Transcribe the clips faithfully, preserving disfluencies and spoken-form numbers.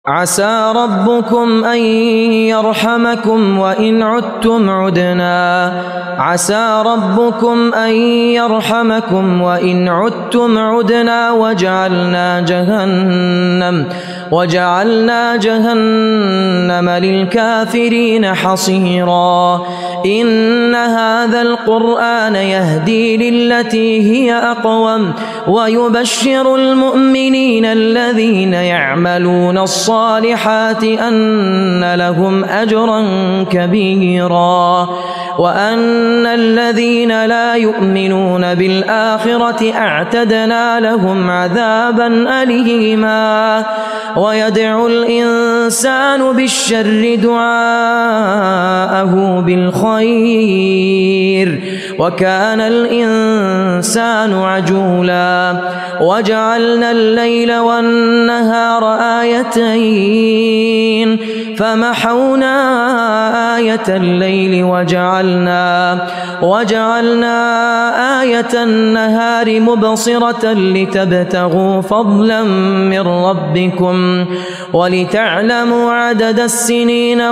عسى ربكم أن يرحمكم وإن عدتم عدنا عسى ربكم أن يرحمكم وإن عدتم عدنا وجعلنا جهنم وجعلنا جهنم للكافرين حصيرا إن هذا القرآن يهدي للتي هي أقوم ويبشر المؤمنين الذين يعملون الصالحات أن لهم أجرا كبيرا وأن الذين لا يؤمنون بالآخرة أعتدنا لهم عذابا أليما ويدعو الإنسان بالشر دعاءه بالخير وكان الإنسان عجولا وجعلنا الليل والنهار آيتين فمحونا آية الليل وجعلنا وجعلنا آية النهار مبصرة لتبتغوا فضلا من ربكم ولتعلموا عدد السنين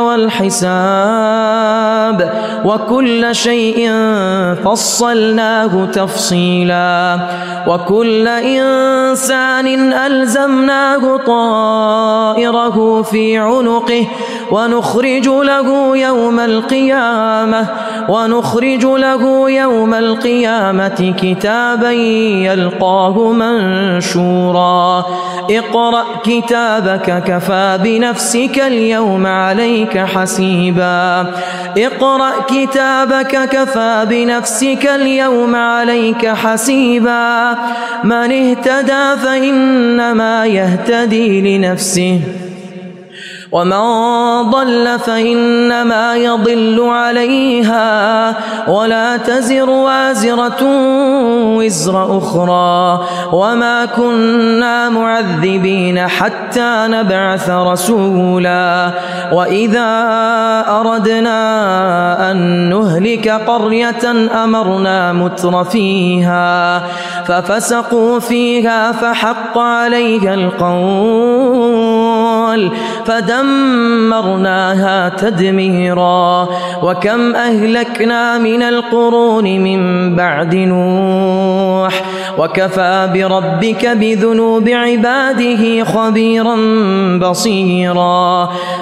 والحساب وكل شيء فصلناه تفصيلا وكل إنسان ألزمناه طائره في عنقه ونخرج له يوم القيامة ونخرج له يوم القيامة كتابا يلقاه منشورا اقرأ كتابك كفى بنفسك اليوم عليك حسيبا اقرأ كتابك كفى بنفسك اليوم عليك حسيبا من اهتدى فإنما يهتدي لنفسه ومن ضل فإنما يضل عليها ولا تزر وازرة وزر أخرى وما كنا معذبين حتى نبعث رسولا وإذا أردنا أن نهلك قرية أمرنا متر فيها ففسقوا فيها فحق عليها القول فدمرناها تدميرا وكم أهلكنا من القرون من بعد نوح وكفى بربك بذنوب عباده خبيرا بصيرا